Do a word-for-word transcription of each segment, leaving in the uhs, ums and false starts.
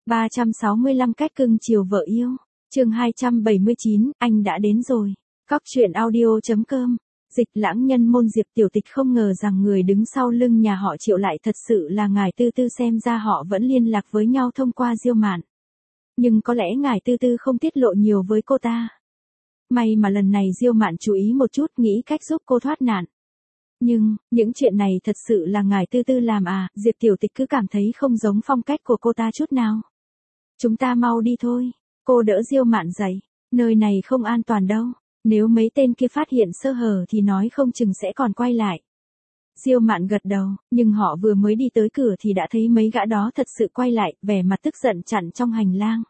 ba trăm sáu mươi lăm cách cưng chiều vợ yêu. Chương hai trăm bảy mươi chín, anh đã đến rồi. Cóc truyện audio chấm com. Dịch lãng nhân môn Diệp Tiểu Tịch không ngờ rằng người đứng sau lưng nhà họ Triệu lại thật sự là ngài Tư Tư, xem ra họ vẫn liên lạc với nhau thông qua Diêu Mạn. Nhưng có lẽ ngài Tư Tư không tiết lộ nhiều với cô ta. May mà lần này Diêu Mạn chú ý một chút, nghĩ cách giúp cô thoát nạn. Nhưng, những chuyện này thật sự là ngài Tư Tư làm à? Diệp Tiểu Tịch cứ cảm thấy không giống phong cách của cô ta chút nào. Chúng ta mau đi thôi. Cô đỡ Diêu Mạn dậy. Nơi này không an toàn đâu. Nếu mấy tên kia phát hiện sơ hở thì nói không chừng sẽ còn quay lại. Diêu Mạn gật đầu, nhưng họ vừa mới đi tới cửa thì đã thấy mấy gã đó thật sự quay lại, vẻ mặt tức giận chặn trong hành lang.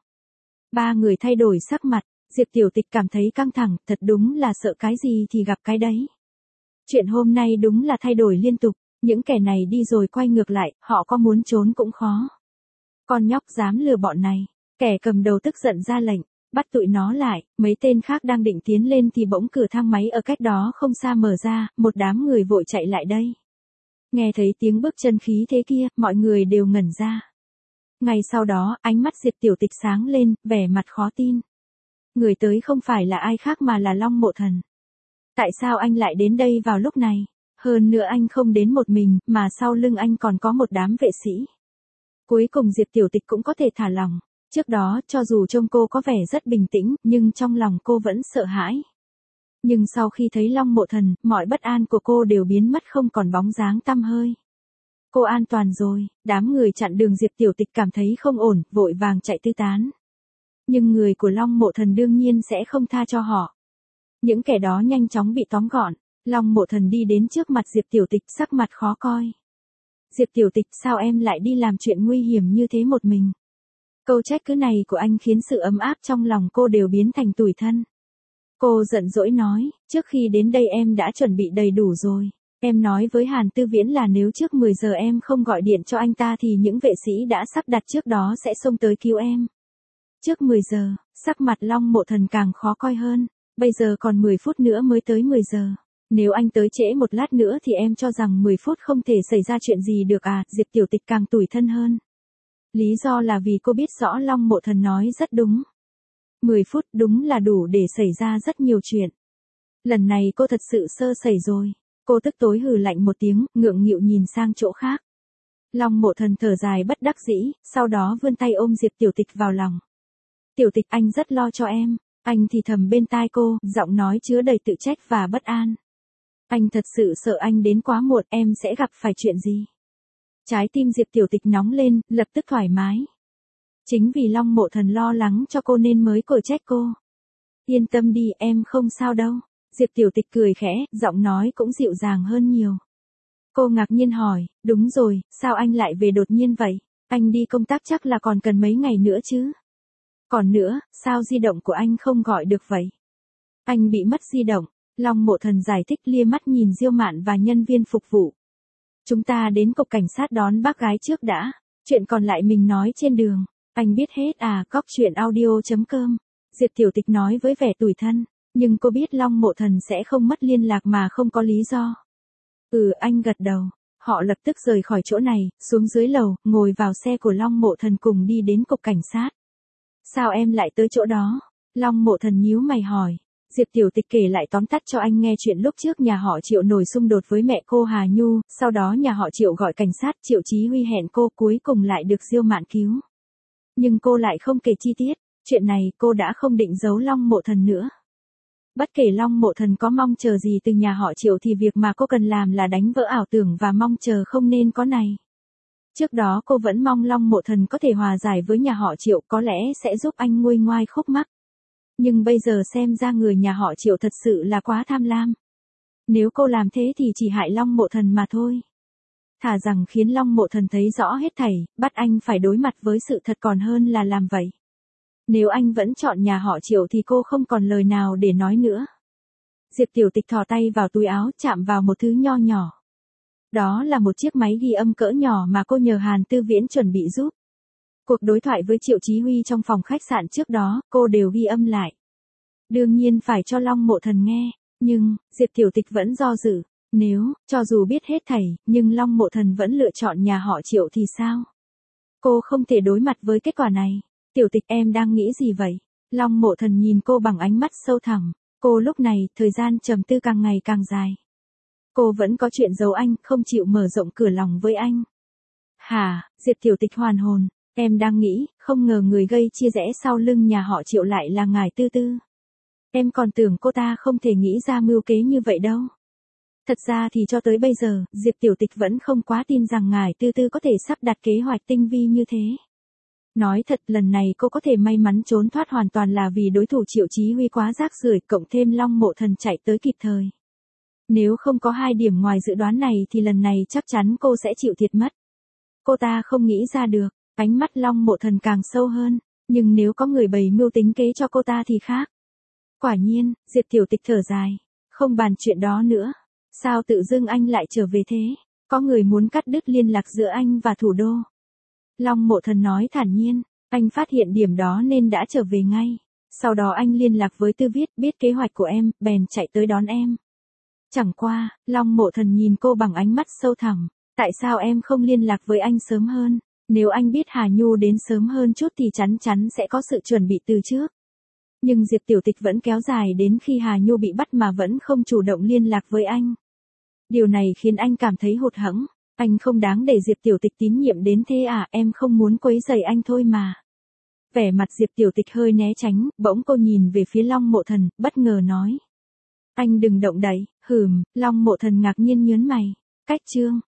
Ba người thay đổi sắc mặt, Diệp Tiểu Tịch cảm thấy căng thẳng, thật đúng là sợ cái gì thì gặp cái đấy. Chuyện hôm nay đúng là thay đổi liên tục, những kẻ này đi rồi quay ngược lại, họ có muốn trốn cũng khó. Con nhóc dám lừa bọn này, kẻ cầm đầu tức giận ra lệnh, bắt tụi nó lại. Mấy tên khác đang định tiến lên thì bỗng cửa thang máy ở cách đó không xa mở ra, một đám người vội chạy lại đây. Nghe thấy tiếng bước chân khí thế kia, mọi người đều ngẩn ra. Ngay sau đó, ánh mắt Diệp Tiểu Tịch sáng lên, vẻ mặt khó tin. Người tới không phải là ai khác mà là Long Mộ Thần. Tại sao anh lại đến đây vào lúc này? Hơn nữa anh không đến một mình, mà sau lưng anh còn có một đám vệ sĩ. Cuối cùng Diệp Tiểu Tịch cũng có thể thả lòng. Trước đó, cho dù trông cô có vẻ rất bình tĩnh, nhưng trong lòng cô vẫn sợ hãi. Nhưng sau khi thấy Long Mộ Thần, mọi bất an của cô đều biến mất, không còn bóng dáng tăm hơi. Cô an toàn rồi. Đám người chặn đường Diệp Tiểu Tịch cảm thấy không ổn, vội vàng chạy tứ tán. Nhưng người của Long Mộ Thần đương nhiên sẽ không tha cho họ. Những kẻ đó nhanh chóng bị tóm gọn. Long Mộ Thần đi đến trước mặt Diệp Tiểu Tịch, sắc mặt khó coi. Diệp Tiểu Tịch, sao em lại đi làm chuyện nguy hiểm như thế một mình? Câu trách cứ này của anh khiến sự ấm áp trong lòng cô đều biến thành tủi thân. Cô giận dỗi nói, trước khi đến đây em đã chuẩn bị đầy đủ rồi. Em nói với Hàn Tư Viễn là nếu trước mười giờ em không gọi điện cho anh ta thì những vệ sĩ đã sắp đặt trước đó sẽ xông tới cứu em. Trước mười giờ, sắc mặt Long Mộ Thần càng khó coi hơn. Bây giờ còn mười phút nữa mới tới mười giờ. Nếu anh tới trễ một lát nữa thì em cho rằng mười phút không thể xảy ra chuyện gì được à? Diệp Tiểu Tịch càng tủi thân hơn. Lý do là vì cô biết rõ Long Mộ Thần nói rất đúng. mười phút đúng là đủ để xảy ra rất nhiều chuyện. Lần này cô thật sự sơ sẩy rồi. Cô tức tối hừ lạnh một tiếng, ngượng nghịu nhìn sang chỗ khác. Long Mộ Thần thở dài bất đắc dĩ, sau đó vươn tay ôm Diệp Tiểu Tịch vào lòng. Tiểu Tịch, anh rất lo cho em. Anh thì thầm bên tai cô, giọng nói chứa đầy tự trách và bất an. Anh thật sự sợ anh đến quá muộn, em sẽ gặp phải chuyện gì? Trái tim Diệp Tiểu Tịch nóng lên, lập tức thoải mái. Chính vì Long Mộ Thần lo lắng cho cô nên mới cổi trách cô. Yên tâm đi, em không sao đâu. Diệp Tiểu Tịch cười khẽ, giọng nói cũng dịu dàng hơn nhiều. Cô ngạc nhiên hỏi, đúng rồi, sao anh lại về đột nhiên vậy? Anh đi công tác chắc là còn cần mấy ngày nữa chứ? Còn nữa, sao di động của anh không gọi được vậy? Anh bị mất di động. Long Mộ Thần giải thích, lia mắt nhìn Diêu Mạn và nhân viên phục vụ. Chúng ta đến cục cảnh sát đón bác gái trước đã. Chuyện còn lại mình nói trên đường. Anh biết hết à? Cóc truyện audio chấm com. Diệp Tiểu Tịch nói với vẻ tủi thân. Nhưng cô biết Long Mộ Thần sẽ không mất liên lạc mà không có lý do. Ừ, anh gật đầu. Họ lập tức rời khỏi chỗ này, xuống dưới lầu, ngồi vào xe của Long Mộ Thần cùng đi đến cục cảnh sát. Sao em lại tới chỗ đó? Long Mộ Thần nhíu mày hỏi. Diệp Tiểu Tịch kể lại tóm tắt cho anh nghe chuyện lúc trước nhà họ Triệu nổi xung đột với mẹ cô Hà Nhu, sau đó nhà họ Triệu gọi cảnh sát, Triệu Chí Huy hẹn cô, cuối cùng lại được Diêu Mạn cứu. Nhưng cô lại không kể chi tiết, chuyện này cô đã không định giấu Long Mộ Thần nữa. Bất kể Long Mộ Thần có mong chờ gì từ nhà họ Triệu thì việc mà cô cần làm là đánh vỡ ảo tưởng và mong chờ không nên có này. Trước đó cô vẫn mong Long Mộ Thần có thể hòa giải với nhà họ Triệu, có lẽ sẽ giúp anh nguôi ngoai khúc mắc. Nhưng bây giờ xem ra người nhà họ Triệu thật sự là quá tham lam. Nếu cô làm thế thì chỉ hại Long Mộ Thần mà thôi. Thà rằng khiến Long Mộ Thần thấy rõ hết thảy, bắt anh phải đối mặt với sự thật còn hơn là làm vậy. Nếu anh vẫn chọn nhà họ Triệu thì cô không còn lời nào để nói nữa. Diệp Tiểu Tịch thò tay vào túi áo, chạm vào một thứ nho nhỏ. Đó là một chiếc máy ghi âm cỡ nhỏ mà cô nhờ Hàn Tư Viễn chuẩn bị giúp. Cuộc đối thoại với Triệu Chí Huy trong phòng khách sạn trước đó, cô đều ghi âm lại. Đương nhiên phải cho Long Mộ Thần nghe, nhưng, Diệp Tiểu Tịch vẫn do dự. Nếu, cho dù biết hết thảy, nhưng Long Mộ Thần vẫn lựa chọn nhà họ Triệu thì sao? Cô không thể đối mặt với kết quả này. Tiểu Tịch em đang nghĩ gì vậy? Long Mộ Thần nhìn cô bằng ánh mắt sâu thẳm. Cô lúc này, thời gian trầm tư càng ngày càng dài. Cô vẫn có chuyện giấu anh, không chịu mở rộng cửa lòng với anh. Hả, Diệp Tiểu Tịch hoàn hồn. Em đang nghĩ, không ngờ người gây chia rẽ sau lưng nhà họ Triệu lại là ngài Tư Tư. Em còn tưởng cô ta không thể nghĩ ra mưu kế như vậy đâu. Thật ra thì cho tới bây giờ, Diệp Tiểu Tịch vẫn không quá tin rằng ngài Tư Tư có thể sắp đặt kế hoạch tinh vi như thế. Nói thật, lần này cô có thể may mắn trốn thoát hoàn toàn là vì đối thủ Triệu Chí Huy quá rác rưởi, cộng thêm Long Mộ Thần chạy tới kịp thời. Nếu không có hai điểm ngoài dự đoán này thì lần này chắc chắn cô sẽ chịu thiệt mất. Cô ta không nghĩ ra được, ánh mắt Long Mộ Thần càng sâu hơn, nhưng nếu có người bày mưu tính kế cho cô ta thì khác. Quả nhiên, Diệp Tiểu Tịch thở dài, không bàn chuyện đó nữa. Sao tự dưng anh lại trở về thế? Có người muốn cắt đứt liên lạc giữa anh và thủ đô. Long Mộ Thần nói thản nhiên, anh phát hiện điểm đó nên đã trở về ngay. Sau đó anh liên lạc với Tư Viết, biết kế hoạch của em, bèn chạy tới đón em. Chẳng qua, Long Mộ Thần nhìn cô bằng ánh mắt sâu thẳm. Tại sao em không liên lạc với anh sớm hơn? Nếu anh biết Hà Nhu đến sớm hơn chút thì chắn chắn sẽ có sự chuẩn bị từ trước. Nhưng Diệp Tiểu Tịch vẫn kéo dài đến khi Hà Nhu bị bắt mà vẫn không chủ động liên lạc với anh. Điều này khiến anh cảm thấy hụt hẫng. Anh không đáng để Diệp Tiểu Tịch tín nhiệm đến thế à, em không muốn quấy rầy anh thôi mà. Vẻ mặt Diệp Tiểu Tịch hơi né tránh, bỗng cô nhìn về phía Long Mộ Thần, bất ngờ nói. Anh đừng động đậy, hừm, Long Mộ Thần ngạc nhiên nhớn mày. Cách chương.